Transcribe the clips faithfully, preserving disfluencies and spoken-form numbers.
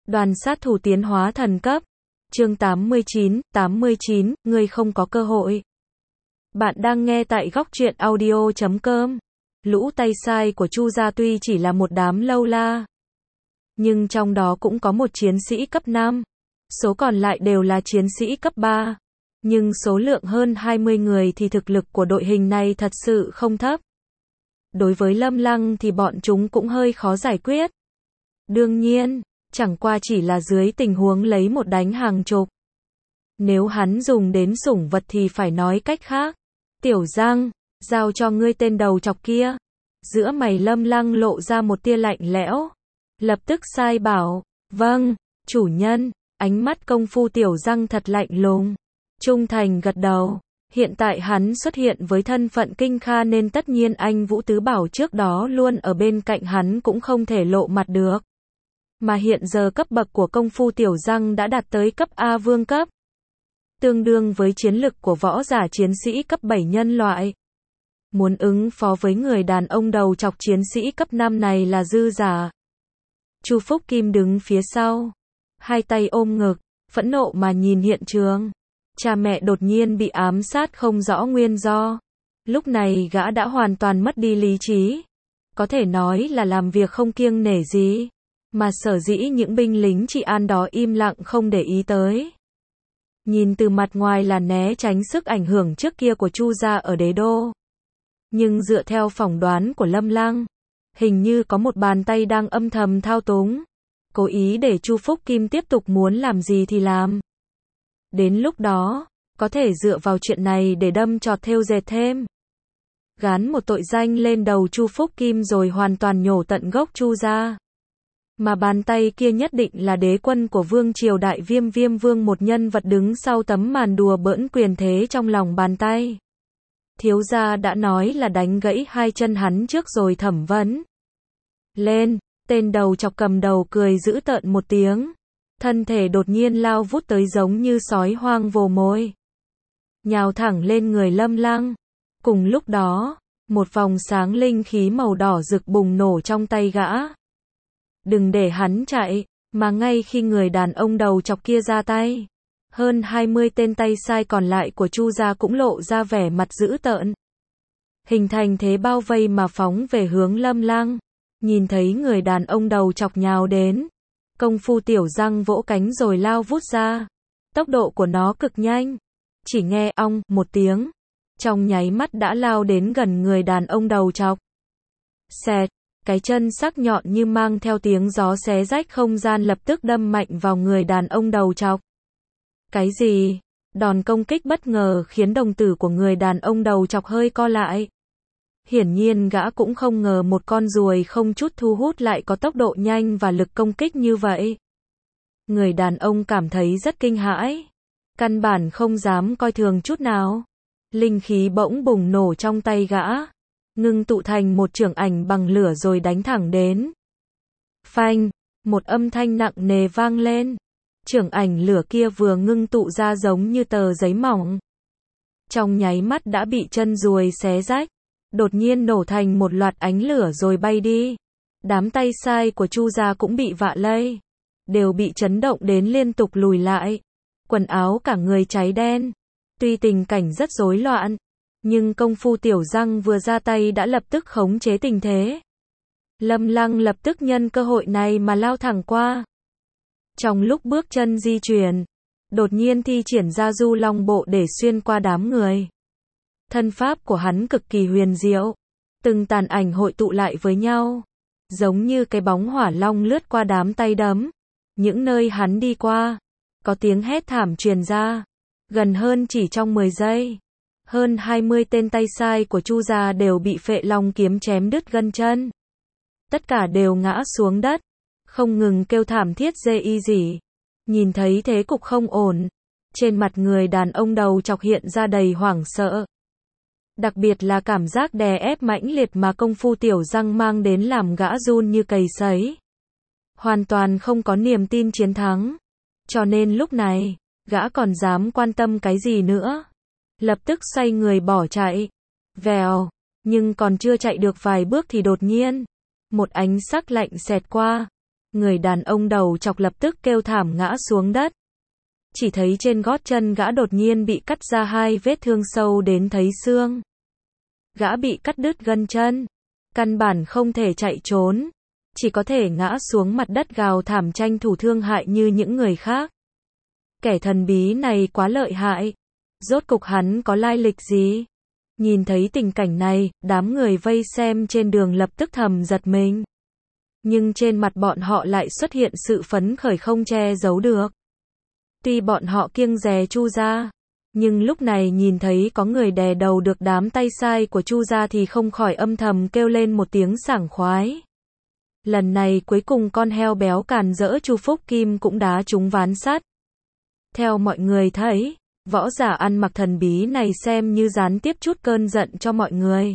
Đoàn sát thủ tiến hóa thần cấp. Chương tám mươi chín, tám mươi chín, ngươi không có cơ hội. Bạn đang nghe tại góc truyện audio chấm com. Lũ tay sai của Chu gia tuy chỉ là một đám lâu la, nhưng trong đó cũng có một chiến sĩ cấp năm. Số còn lại đều là chiến sĩ cấp ba. Nhưng số lượng hơn hai mươi người thì thực lực của đội hình này thật sự không thấp. Đối với Lâm Lăng thì bọn chúng cũng hơi khó giải quyết. Đương nhiên, chẳng qua chỉ là dưới tình huống lấy một đánh hàng chục. Nếu hắn dùng đến sủng vật thì phải nói cách khác. Tiểu Giang, giao cho ngươi tên đầu chọc kia. Giữa mày Lâm Lăng lộ ra một tia lạnh lẽo. Lập tức sai bảo, vâng, chủ nhân. Ánh mắt công phu Tiểu Giang thật lạnh lùng. Trung thành gật đầu. Hiện tại hắn xuất hiện với thân phận kinh kha nên tất nhiên anh Vũ Tứ Bảo trước đó luôn ở bên cạnh hắn cũng không thể lộ mặt được. Mà hiện giờ cấp bậc của công phu Tiểu Giang đã đạt tới cấp A vương cấp. Tương đương với chiến lực của võ giả chiến sĩ cấp bảy nhân loại. Muốn ứng phó với người đàn ông đầu chọc chiến sĩ cấp năm này là dư giả. Chu Phúc Kim đứng phía sau. Hai tay ôm ngực, phẫn nộ mà nhìn hiện trường. Cha mẹ đột nhiên bị ám sát không rõ nguyên do. Lúc này gã đã hoàn toàn mất đi lý trí. Có thể nói là làm việc không kiêng nể gì. Mà sở dĩ những binh lính trị an đó im lặng không để ý tới. Nhìn từ mặt ngoài là né tránh sức ảnh hưởng trước kia của Chu gia ở đế đô. Nhưng dựa theo phỏng đoán của Lâm Lăng, hình như có một bàn tay đang âm thầm thao túng. Cố ý để Chu Phúc Kim tiếp tục muốn làm gì thì làm. Đến lúc đó, có thể dựa vào chuyện này để đâm chọt thêu dệt thêm. Gán một tội danh lên đầu Chu Phúc Kim rồi hoàn toàn nhổ tận gốc Chu gia. Mà bàn tay kia nhất định là đế quân của vương triều Đại Viêm Viêm Vương, một nhân vật đứng sau tấm màn đùa bỡn quyền thế trong lòng bàn tay. Thiếu gia đã nói là đánh gãy hai chân hắn trước rồi thẩm vấn. Lên, tên đầu chọc cầm đầu cười dữ tợn một tiếng. Thân thể đột nhiên lao vút tới giống như sói hoang vồ mồi. Nhào thẳng lên người Lâm Lăng. Cùng lúc đó, một vòng sáng linh khí màu đỏ rực bùng nổ trong tay gã. Đừng để hắn chạy, mà ngay khi người đàn ông đầu chọc kia ra tay, hơn hai mươi tên tay sai còn lại của Chu gia cũng lộ ra vẻ mặt dữ tợn. Hình thành thế bao vây mà phóng về hướng Lâm Lăng. Nhìn thấy người đàn ông đầu chọc nhào đến, công phu Tiểu Giang vỗ cánh rồi lao vút ra. Tốc độ của nó cực nhanh. Chỉ nghe ong một tiếng, trong nháy mắt đã lao đến gần người đàn ông đầu chọc. Xẹt, cái chân sắc nhọn như mang theo tiếng gió xé rách không gian lập tức đâm mạnh vào người đàn ông đầu chọc. Cái gì? Đòn công kích bất ngờ khiến đồng tử của người đàn ông đầu chọc hơi co lại. Hiển nhiên gã cũng không ngờ một con ruồi không chút thu hút lại có tốc độ nhanh và lực công kích như vậy. Người đàn ông cảm thấy rất kinh hãi. Căn bản không dám coi thường chút nào. Linh khí bỗng bùng nổ trong tay gã. Ngưng tụ thành một chưởng ảnh bằng lửa rồi đánh thẳng đến. Phanh, một âm thanh nặng nề vang lên. Chưởng ảnh lửa kia vừa ngưng tụ ra giống như tờ giấy mỏng. Trong nháy mắt đã bị chân ruồi xé rách. Đột nhiên nổ thành một loạt ánh lửa rồi bay đi. Đám tay sai của Chu gia cũng bị vạ lây. Đều bị chấn động đến liên tục lùi lại. Quần áo cả người cháy đen. Tuy tình cảnh rất rối loạn, nhưng công phu Tiểu Giang vừa ra tay đã lập tức khống chế tình thế. Lâm Lăng lập tức nhân cơ hội này mà lao thẳng qua. Trong lúc bước chân di chuyển, đột nhiên thi triển ra du long bộ để xuyên qua đám người. Thân pháp của hắn cực kỳ huyền diệu. Từng tàn ảnh hội tụ lại với nhau. Giống như cái bóng hỏa long lướt qua đám tay đấm. Những nơi hắn đi qua, có tiếng hét thảm truyền ra. Gần hơn chỉ trong mười giây. Hơn hai mươi tên tay sai của Chu gia đều bị phệ long kiếm chém đứt gân chân. Tất cả đều ngã xuống đất. Không ngừng kêu thảm thiết dê y gì. Nhìn thấy thế cục không ổn. Trên mặt người đàn ông đầu chọc hiện ra đầy hoảng sợ. Đặc biệt là cảm giác đè ép mãnh liệt mà công phu Tiểu Giang mang đến làm gã run như cầy sấy. Hoàn toàn không có niềm tin chiến thắng. Cho nên lúc này, gã còn dám quan tâm cái gì nữa. Lập tức xoay người bỏ chạy. Vèo, nhưng còn chưa chạy được vài bước thì đột nhiên, một ánh sắc lạnh xẹt qua. Người đàn ông đầu chọc lập tức kêu thảm ngã xuống đất. Chỉ thấy trên gót chân gã đột nhiên bị cắt ra hai vết thương sâu đến thấy xương. Gã bị cắt đứt gân chân, căn bản không thể chạy trốn, chỉ có thể ngã xuống mặt đất gào thảm tranh thủ thương hại như những người khác. Kẻ thần bí này quá lợi hại, rốt cục hắn có lai lịch gì? Nhìn thấy tình cảnh này, đám người vây xem trên đường lập tức thầm giật mình. Nhưng trên mặt bọn họ lại xuất hiện sự phấn khởi không che giấu được. Tuy bọn họ kiêng dè Chu gia, nhưng lúc này nhìn thấy có người đè đầu được đám tay sai của Chu gia thì không khỏi âm thầm kêu lên một tiếng sảng khoái. Lần này cuối cùng con heo béo càn rỡ Chu Phúc Kim cũng đá trúng ván sắt. Theo mọi người thấy, võ giả ăn mặc thần bí này xem như gián tiếp chút cơn giận cho mọi người.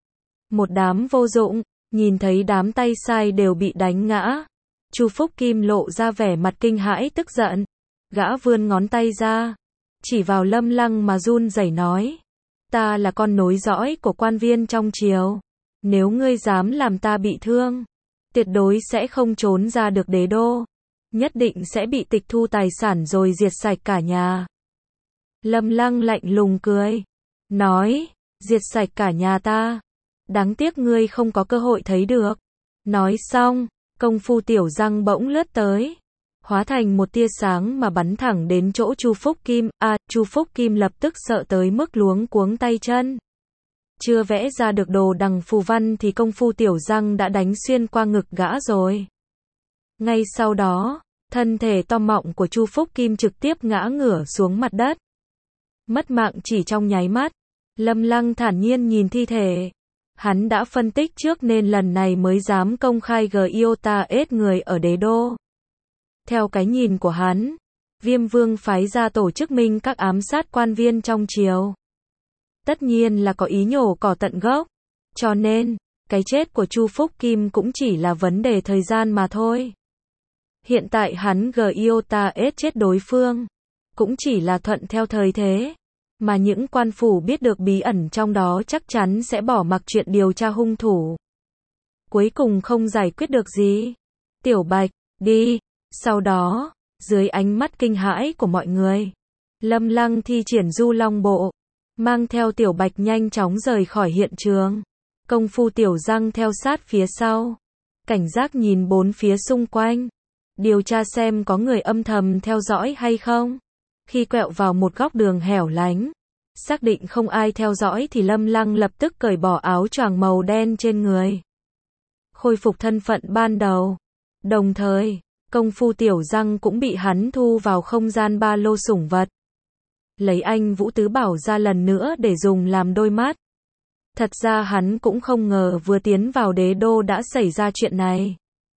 Một đám vô dụng, nhìn thấy đám tay sai đều bị đánh ngã. Chu Phúc Kim lộ ra vẻ mặt kinh hãi tức giận. Gã vươn ngón tay ra, chỉ vào Lâm Lăng mà run rẩy nói. Ta là con nối dõi của quan viên trong triều. Nếu ngươi dám làm ta bị thương, tuyệt đối sẽ không trốn ra được đế đô. Nhất định sẽ bị tịch thu tài sản rồi diệt sạch cả nhà. Lâm Lăng lạnh lùng cười, nói, diệt sạch cả nhà ta. Đáng tiếc ngươi không có cơ hội thấy được. Nói xong, công phu tiểu răng bỗng lướt tới, hóa thành một tia sáng mà bắn thẳng đến chỗ Chu Phúc Kim. À, Chu Phúc Kim lập tức sợ tới mức luống cuống tay chân. Chưa vẽ ra được đồ đằng phù văn thì công phu tiểu răng đã đánh xuyên qua ngực gã rồi. Ngay sau đó, thân thể to mọng của Chu Phúc Kim trực tiếp ngã ngửa xuống mặt đất. Mất mạng chỉ trong nháy mắt. Lâm Lăng thản nhiên nhìn thi thể. Hắn đã phân tích trước nên lần này mới dám công khai giota ết người ở đế đô. Theo cái nhìn của hắn, Viêm Vương phái ra tổ chức minh các ám sát quan viên trong triều. Tất nhiên là có ý nhổ cỏ tận gốc. Cho nên, cái chết của Chu Phúc Kim cũng chỉ là vấn đề thời gian mà thôi. Hiện tại hắn giota ết chết đối phương, cũng chỉ là thuận theo thời thế. Mà những quan phủ biết được bí ẩn trong đó chắc chắn sẽ bỏ mặc chuyện điều tra hung thủ. Cuối cùng không giải quyết được gì. Tiểu Bạch, đi. Sau đó, dưới ánh mắt kinh hãi của mọi người, Lâm Lăng thi triển Du Long Bộ, mang theo Tiểu Bạch nhanh chóng rời khỏi hiện trường. Công phu tiểu răng theo sát phía sau, cảnh giác nhìn bốn phía xung quanh, điều tra xem có người âm thầm theo dõi hay không. Khi quẹo vào một góc đường hẻo lánh, xác định không ai theo dõi thì Lâm Lăng lập tức cởi bỏ áo choàng màu đen trên người, khôi phục thân phận ban đầu. Đồng thời, công phu tiểu răng cũng bị hắn thu vào không gian ba lô sủng vật. Lấy anh Vũ Tứ Bảo ra lần nữa để dùng làm đôi mắt. Thật ra hắn cũng không ngờ vừa tiến vào đế đô đã xảy ra chuyện này.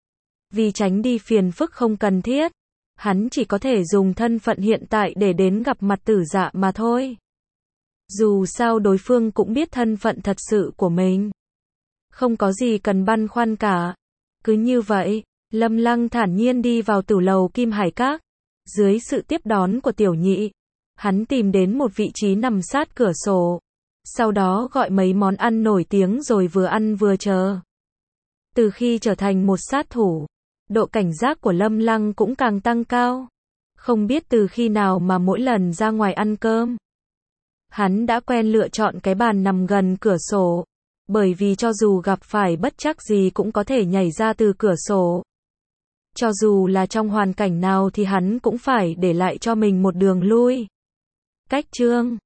Vì tránh đi phiền phức không cần thiết, hắn chỉ có thể dùng thân phận hiện tại để đến gặp mặt Tử Dạ mà thôi. Dù sao đối phương cũng biết thân phận thật sự của mình. Không có gì cần băn khoăn cả. Cứ như vậy, Lâm Lăng thản nhiên đi vào tử lầu Kim Hải Các. Dưới sự tiếp đón của tiểu nhị, hắn tìm đến một vị trí nằm sát cửa sổ. Sau đó gọi mấy món ăn nổi tiếng rồi vừa ăn vừa chờ. Từ khi trở thành một sát thủ, độ cảnh giác của Lâm Lăng cũng càng tăng cao. Không biết từ khi nào mà mỗi lần ra ngoài ăn cơm, hắn đã quen lựa chọn cái bàn nằm gần cửa sổ. Bởi vì cho dù gặp phải bất trắc gì cũng có thể nhảy ra từ cửa sổ. Cho dù là trong hoàn cảnh nào thì hắn cũng phải để lại cho mình một đường lui. Cách chương